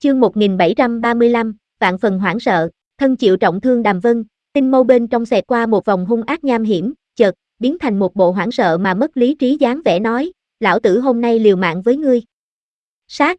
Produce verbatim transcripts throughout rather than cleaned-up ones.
Chương một nghìn bảy trăm ba mươi lăm, vạn phần hoảng sợ, thân chịu trọng thương Đàm Vân, tinh mâu bên trong xẹt qua một vòng hung ác nham hiểm, chợt biến thành một bộ hoảng sợ mà mất lý trí dáng vẻ nói, lão tử hôm nay liều mạng với ngươi. Sát.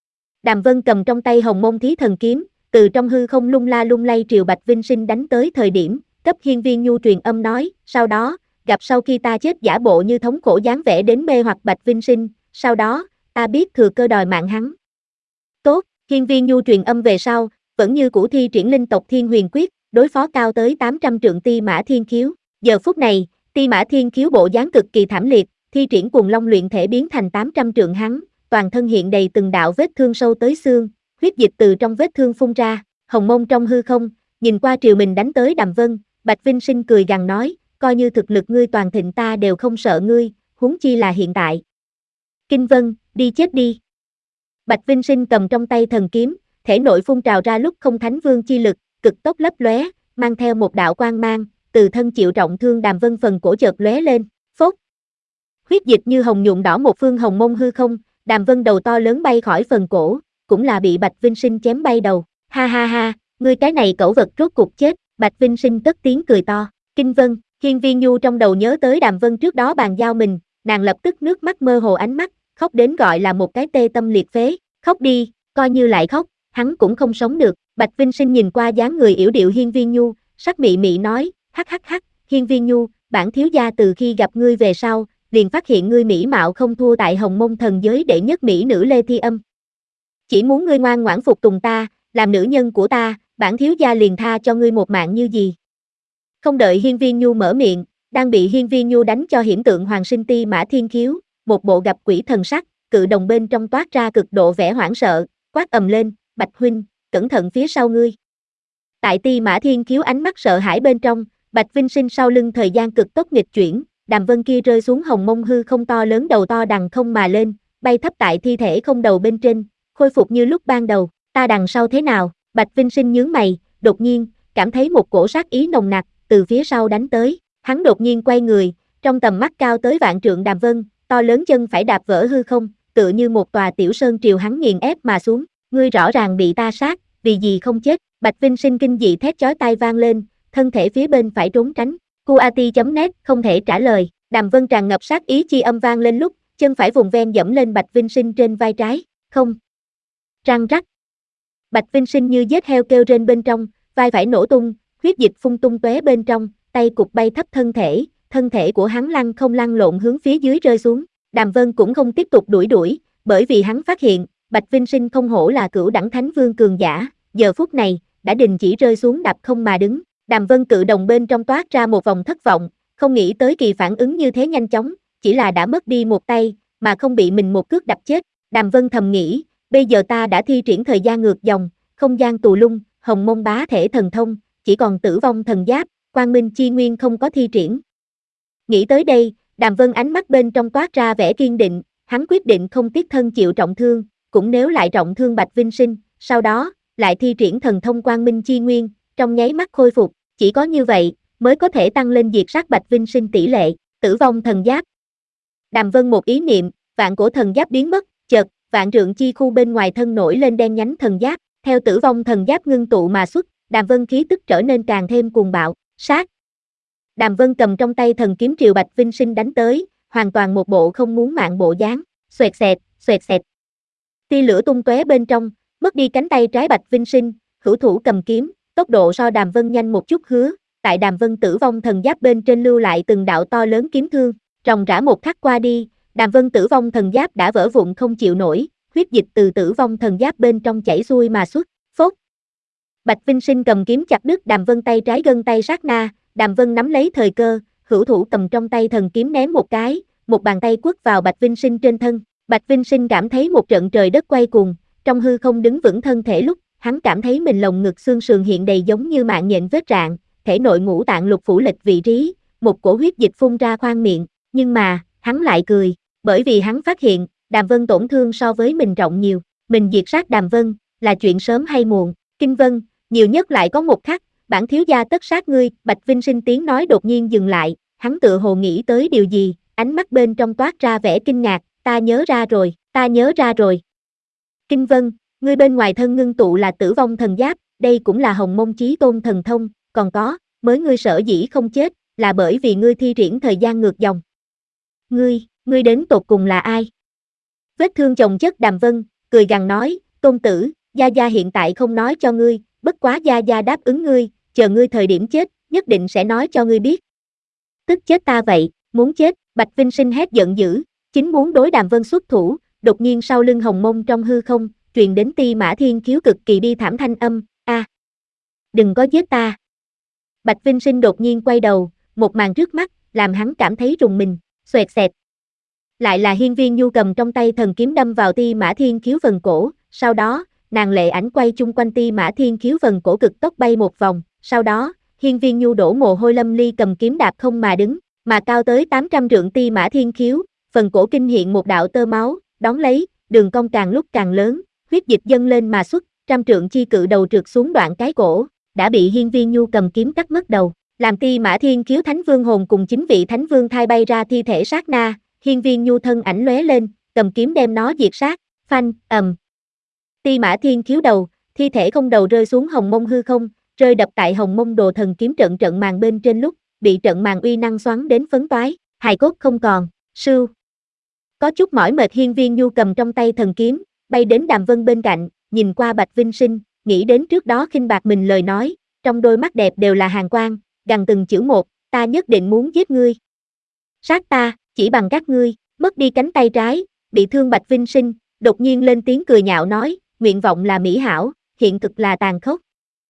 Đàm Vân cầm trong tay Hồng Môn Thí Thần Kiếm, từ trong hư không lung la lung lay triều Bạch Vinh Sinh đánh tới thời điểm, cấp Hiên Viên Nhu truyền âm nói, sau đó, gặp sau khi ta chết giả bộ như thống khổ dáng vẻ đến mê hoặc Bạch Vinh Sinh, sau đó, ta biết thừa cơ đòi mạng hắn. Tốt, Hiên Viên Nhu truyền âm về sau, vẫn như cũ thi triển linh tộc Thiên Huyền Quyết, đối phó cao tới tám trăm trượng Ti Mã Thiên Khiếu. Giờ phút này, Ti Mã Thiên Khiếu bộ dáng cực kỳ thảm liệt, thi triển Cuồng Long luyện thể biến thành tám trăm trượng hắn, toàn thân hiện đầy từng đạo vết thương sâu tới xương, huyết dịch từ trong vết thương phun ra, Hồng Môn trong hư không, nhìn qua triều mình đánh tới Đàm Vân, Bạch Vinh Sinh cười gằn nói, coi như thực lực ngươi toàn thịnh ta đều không sợ ngươi, huống chi là hiện tại. Kinh Vân, đi chết đi. Bạch Vinh Sinh cầm trong tay thần kiếm, thể nội phun trào ra lúc không thánh vương chi lực, cực tốc lấp lóe, mang theo một đạo quang mang, từ thân chịu trọng thương Đàm Vân phần cổ chợt lóe lên, phốt. Huyết dịch như hồng nhuộm đỏ một phương hồng môn hư không, Đàm Vân đầu to lớn bay khỏi phần cổ, cũng là bị Bạch Vinh Sinh chém bay đầu. Ha ha ha, ngươi cái này cẩu vật rốt cục chết, Bạch Vinh Sinh cất tiếng cười to. Kinh Vân, Hiên Viên Nhu trong đầu nhớ tới Đàm Vân trước đó bàn giao mình, nàng lập tức nước mắt mơ hồ ánh mắt, khóc đến gọi là một cái tê tâm liệt phế. Khóc đi, coi như lại khóc, hắn cũng không sống được. Bạch Vinh Sinh nhìn qua dáng người yểu điệu Hiên Viên Nhu, sắc mị mị nói, hắc hắc hắc, Hiên Viên Nhu, bản thiếu gia từ khi gặp ngươi về sau, liền phát hiện ngươi mỹ mạo không thua tại Hồng Môn thần giới đệ nhất mỹ nữ Lê Thi Âm. Chỉ muốn ngươi ngoan ngoãn phục tùng ta, làm nữ nhân của ta, bản thiếu gia liền tha cho ngươi một mạng như gì. Không đợi Hiên Viên Nhu mở miệng, đang bị Hiên Viên Nhu đánh cho hiển tượng Hoàng Sinh Ti Mã Thiên Khiếu, một bộ gặp quỷ thần sắc, cự đồng bên trong toát ra cực độ vẻ hoảng sợ, quát ầm lên, Bạch huynh, cẩn thận phía sau ngươi. Tại Ti Mã Thiên Khiếu ánh mắt sợ hãi bên trong, Bạch Vinh Sinh sau lưng thời gian cực tốc nghịch chuyển, Đàm Vân kia rơi xuống Hồng Mông hư không to lớn đầu to đằng không mà lên, bay thấp tại thi thể không đầu bên trên, khôi phục như lúc ban đầu, ta đằng sau thế nào? Bạch Vinh Sinh nhướng mày, đột nhiên, cảm thấy một cổ sát ý nồng nặc, từ phía sau đánh tới, hắn đột nhiên quay người, trong tầm mắt cao tới vạn trượng Đàm Vân, to lớn chân phải đạp vỡ hư không, tựa như một tòa tiểu sơn triều hắn nghiền ép mà xuống, ngươi rõ ràng bị ta sát, vì gì không chết? Bạch Vinh Sinh kinh dị thét chói tai vang lên, thân thể phía bên phải trốn tránh. Cuati chấm net không thể trả lời, Đàm Vân tràn ngập sát ý chi âm vang lên lúc, chân phải vùng ven dẫm lên Bạch Vinh Sinh trên vai trái, không. Răng rắc. Bạch Vinh Sinh như giết heo kêu rên bên trong, vai phải nổ tung, huyết dịch phun tung tóe bên trong, tay cục bay thấp thân thể, thân thể của hắn lăn không lăn lộn hướng phía dưới rơi xuống. Đàm Vân cũng không tiếp tục đuổi đuổi, bởi vì hắn phát hiện, Bạch Vinh Sinh không hổ là cửu đẳng thánh vương cường giả, giờ phút này, đã đình chỉ rơi xuống đạp không mà đứng. Đàm Vân cự đồng bên trong toát ra một vòng thất vọng, không nghĩ tới kỳ phản ứng như thế nhanh chóng, chỉ là đã mất đi một tay, mà không bị mình một cước đập chết. Đàm Vân thầm nghĩ, bây giờ ta đã thi triển thời gian ngược dòng, không gian tù lung, Hồng Môn bá thể thần thông, chỉ còn tử vong thần giáp, Quang Minh chi nguyên không có thi triển. Nghĩ tới đây, Đàm Vân ánh mắt bên trong toát ra vẻ kiên định, hắn quyết định không tiếc thân chịu trọng thương, cũng nếu lại trọng thương Bạch Vinh Sinh, sau đó, lại thi triển thần thông Quang Minh chi nguyên, trong nháy mắt khôi phục, chỉ có như vậy, mới có thể tăng lên diệt sát Bạch Vinh Sinh tỷ lệ, tử vong thần giáp. Đàm Vân một ý niệm, vạn cổ thần giáp biến mất, chợt, vạn trượng chi khu bên ngoài thân nổi lên đen nhánh thần giáp, theo tử vong thần giáp ngưng tụ mà xuất, Đàm Vân khí tức trở nên càng thêm cuồng bạo, sát. Đàm Vân cầm trong tay thần kiếm triều Bạch Vinh Sinh đánh tới, hoàn toàn một bộ không muốn mạng bộ dáng, xoẹt xẹt, xoẹt xẹt. Tia lửa tung tóe bên trong, mất đi cánh tay trái Bạch Vinh Sinh, hữu thủ cầm kiếm, tốc độ so Đàm Vân nhanh một chút hứa, tại Đàm Vân tử vong thần giáp bên trên lưu lại từng đạo to lớn kiếm thương, ròng rã một khắc qua đi, Đàm Vân tử vong thần giáp đã vỡ vụn không chịu nổi, huyết dịch từ tử vong thần giáp bên trong chảy xuôi mà xuất, phốt. Bạch Vinh Sinh cầm kiếm chặt đứt Đàm Vân tay trái gân tay sát na, Đàm Vân nắm lấy thời cơ, hữu thủ cầm trong tay thần kiếm ném một cái, một bàn tay quất vào Bạch Vinh Sinh trên thân, Bạch Vinh Sinh cảm thấy một trận trời đất quay cuồng, trong hư không đứng vững thân thể lúc, hắn cảm thấy mình lồng ngực xương sườn hiện đầy giống như mạng nhện vết rạn, thể nội ngũ tạng lục phủ lệch vị trí, một cổ huyết dịch phun ra khoang miệng, nhưng mà, hắn lại cười, bởi vì hắn phát hiện, Đàm Vân tổn thương so với mình rộng nhiều, mình diệt sát Đàm Vân, là chuyện sớm hay muộn, Kinh Vân, nhiều nhất lại có một khắc, bản thiếu gia tất sát ngươi, Bạch Vinh Sinh tiếng nói đột nhiên dừng lại, hắn tựa hồ nghĩ tới điều gì, ánh mắt bên trong toát ra vẻ kinh ngạc, ta nhớ ra rồi, ta nhớ ra rồi. Kinh Vân, Ngươi bên ngoài thân ngưng tụ là tử vong thần giáp, đây cũng là hồng mông chí tôn thần thông, còn có, mới ngươi sở dĩ không chết, là bởi vì ngươi thi triển thời gian ngược dòng. Ngươi, ngươi đến tột cùng là ai? Vết thương chồng chất Đàm Vân, cười gằn nói, tôn tử, Gia Gia hiện tại không nói cho ngươi, bất quá Gia Gia đáp ứng ngươi, chờ ngươi thời điểm chết, nhất định sẽ nói cho ngươi biết. Tức chết ta vậy, muốn chết, Bạch Vinh Sinh hét giận dữ, chính muốn đối Đàm Vân xuất thủ, đột nhiên sau lưng hồng mông trong hư không, truyền đến Ti Mã Thiên Khiếu cực kỳ bi thảm thanh âm, a, à, đừng có giết ta. Bạch Vinh Sinh đột nhiên quay đầu, một màn trước mắt, làm hắn cảm thấy rùng mình, xoẹt xẹt. Lại là Hiên Viên Nhu cầm trong tay thần kiếm đâm vào Ti Mã Thiên Khiếu phần cổ, sau đó, nàng lệ ảnh quay chung quanh Ti Mã Thiên Khiếu phần cổ cực tốc bay một vòng, sau đó, Hiên Viên Nhu đổ mồ hôi lâm ly cầm kiếm đạp không mà đứng, mà cao tới tám trăm trượng Ti Mã Thiên Khiếu, phần cổ kinh hiện một đạo tơ máu, đón lấy, đường cong càng lúc càng lớn, huyết dịch dâng lên mà xuất, trăm trượng chi cự đầu trượt xuống đoạn cái cổ, đã bị Hiên Viên Nhu cầm kiếm cắt mất đầu, làm Ti Mã Thiên Khiếu Thánh Vương hồn cùng chính vị Thánh Vương thai bay ra thi thể sát na, Hiên Viên Nhu thân ảnh lóe lên, cầm kiếm đem nó diệt sát, phanh, ầm. Ti Mã Thiên Khiếu đầu, thi thể không đầu rơi xuống hồng mông hư không, rơi đập tại hồng mông đồ thần kiếm trận trận màn bên trên lúc, bị trận màn uy năng xoắn đến phấn toái, hài cốt không còn, sưu. Có chút mỏi mệt Hiên Viên Nhu cầm trong tay thần kiếm, bay đến Đàm Vân bên cạnh, nhìn qua Bạch Vinh Sinh, nghĩ đến trước đó khinh bạc mình lời nói, trong đôi mắt đẹp đều là hàn quang, gằn từng chữ một, ta nhất định muốn giết ngươi. Sát ta, chỉ bằng các ngươi, mất đi cánh tay trái, bị thương Bạch Vinh Sinh, đột nhiên lên tiếng cười nhạo nói, nguyện vọng là mỹ hảo, hiện thực là tàn khốc.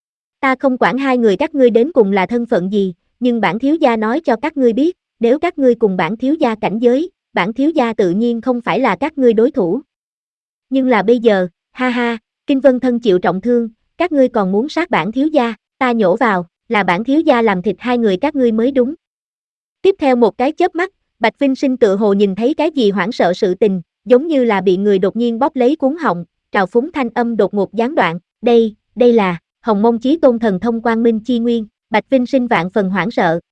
Ta không quản hai người các ngươi đến cùng là thân phận gì, nhưng bản thiếu gia nói cho các ngươi biết, nếu các ngươi cùng bản thiếu gia cảnh giới, bản thiếu gia tự nhiên không phải là các ngươi đối thủ. Nhưng là bây giờ, ha ha, Kinh Vân thân chịu trọng thương, các ngươi còn muốn sát bản thiếu gia, ta nhổ vào, là bản thiếu gia làm thịt hai người các ngươi mới đúng. Tiếp theo một cái chớp mắt, Bạch Vinh Sinh tự hồ nhìn thấy cái gì hoảng sợ sự tình, giống như là bị người đột nhiên bóp lấy cuống họng, trào phúng thanh âm đột ngột gián đoạn, đây, đây là Hồng Mông Chí Tôn thần thông Quang Minh chi nguyên, Bạch Vinh Sinh vạn phần hoảng sợ,